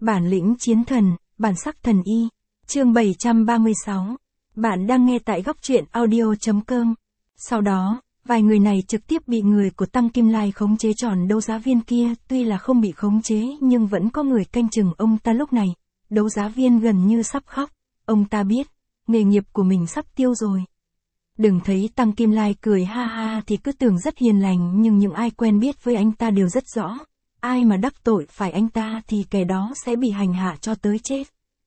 Bản lĩnh chiến thần, bản sắc thần y. Chương 736. Bạn đang nghe tại góc truyện audio.com. Sau đó, vài người này trực tiếp bị người của Tăng Kim Lai khống chế tròn đấu giá viên kia, tuy là không bị khống chế nhưng vẫn có người canh chừng ông ta lúc này. Đấu giá viên gần như sắp khóc, ông ta biết, nghề nghiệp của mình sắp tiêu rồi. Đừng thấy Tăng Kim Lai cười ha ha thì cứ tưởng rất hiền lành, nhưng những ai quen biết với anh ta đều rất rõ. Ai mà đắc tội phải anh ta thì kẻ đó sẽ bị hành hạ cho tới chết.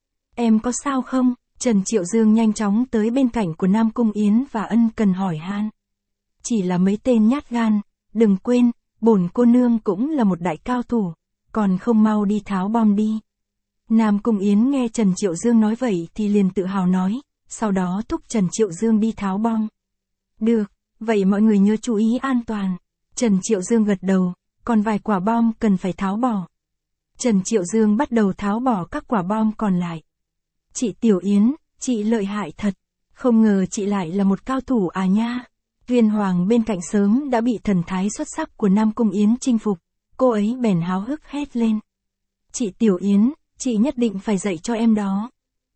Em có sao không? Trần Triệu Dương nhanh chóng tới bên cạnh của Nam Cung Yến và ân cần hỏi han. Chỉ là mấy tên nhát gan, đừng quên, bổn cô nương cũng là một đại cao thủ, còn không mau đi tháo bom đi. Nam Cung Yến nghe Trần Triệu Dương nói vậy thì liền tự hào nói, sau đó thúc Trần Triệu Dương đi tháo bom. Được, vậy mọi người nhớ chú ý an toàn. Trần Triệu Dương gật đầu, còn vài quả bom cần phải tháo bỏ. Trần Triệu Dương bắt đầu tháo bỏ các quả bom còn lại. Chị Tiểu Yến, chị lợi hại thật, không ngờ chị lại là một cao thủ à nha. Viên Hoàng bên cạnh sớm đã bị thần thái xuất sắc của Nam Cung Yến chinh phục, cô ấy bèn háo hức hét lên. Chị Tiểu Yến, chị nhất định phải dạy cho em đó.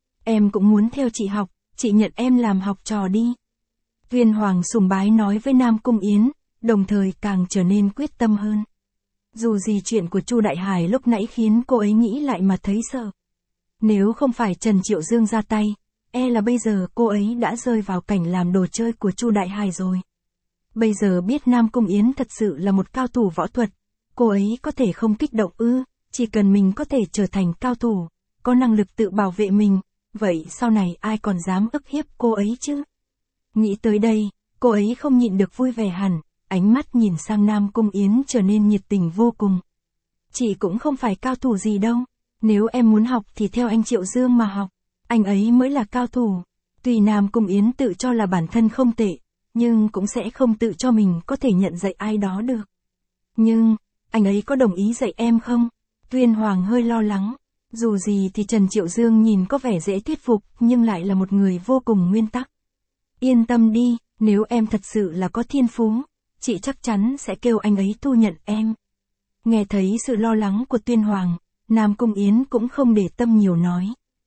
Em cũng muốn theo chị học, chị nhận em làm học trò đi. Viên Hoàng sùng bái nói với Nam Cung Yến, đồng thời càng trở nên quyết tâm hơn. Dù gì chuyện của Chu Đại Hải lúc nãy khiến cô ấy nghĩ lại mà thấy sợ. Nếu không phải Trần Triệu Dương ra tay, là bây giờ cô ấy đã rơi vào cảnh làm đồ chơi của Chu Đại Hải rồi. Bây giờ biết Nam Cung Yến thật sự là một cao thủ võ thuật, cô ấy có thể không kích động ư? Chỉ cần mình có thể trở thành cao thủ, có năng lực tự bảo vệ mình, vậy sau này ai còn dám ức hiếp cô ấy chứ? Nghĩ tới đây, cô ấy không nhịn được vui vẻ hẳn, ánh mắt nhìn sang Nam Cung Yến trở nên nhiệt tình vô cùng. Chị cũng không phải cao thủ gì đâu, nếu em muốn học thì theo anh Triệu Dương mà học, anh ấy mới là cao thủ. Tuy Nam Cung Yến tự cho là bản thân không tệ, nhưng cũng sẽ không tự cho mình có thể nhận dạy ai đó được. Nhưng, anh ấy có đồng ý dạy em không? Viên Hoàng hơi lo lắng, dù gì thì Trần Triệu Dương nhìn có vẻ dễ thuyết phục nhưng lại là một người vô cùng nguyên tắc. Yên tâm đi, nếu em thật sự là có thiên phú, chị chắc chắn sẽ kêu anh ấy thu nhận em. Nghe thấy sự lo lắng của Tuyên Hoàng, Nam Cung Yến cũng không để tâm nhiều nói.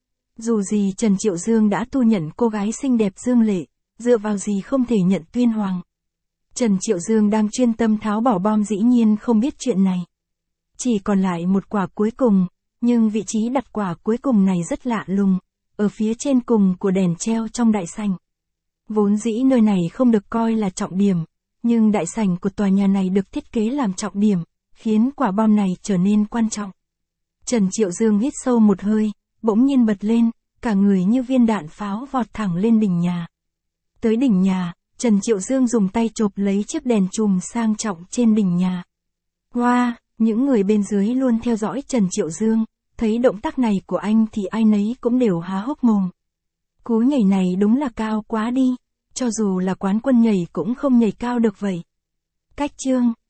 Dù gì Trần Triệu Dương đã thu nhận cô gái xinh đẹp Dương Lệ, dựa vào gì không thể nhận Tuyên Hoàng. Trần Triệu Dương đang chuyên tâm tháo bỏ bom dĩ nhiên không biết chuyện này. Chỉ còn lại một quả cuối cùng, nhưng vị trí đặt quả cuối cùng này rất lạ lùng, ở phía trên cùng của đèn treo trong đại sảnh. Vốn dĩ nơi này không được coi là trọng điểm, nhưng đại sảnh của tòa nhà này được thiết kế làm trọng điểm, khiến quả bom này trở nên quan trọng. Trần Triệu Dương hít sâu một hơi, bỗng nhiên bật lên, cả người như viên đạn pháo vọt thẳng lên đỉnh nhà. Tới đỉnh nhà, Trần Triệu Dương dùng tay chộp lấy chiếc đèn chùm sang trọng trên đỉnh nhà. Wow, những người bên dưới luôn theo dõi Trần Triệu Dương, thấy động tác này của anh thì ai nấy cũng đều há hốc mồm. Cú nhảy này đúng là cao quá đi, cho dù là quán quân nhảy cũng không nhảy cao được vậy. Cách chương,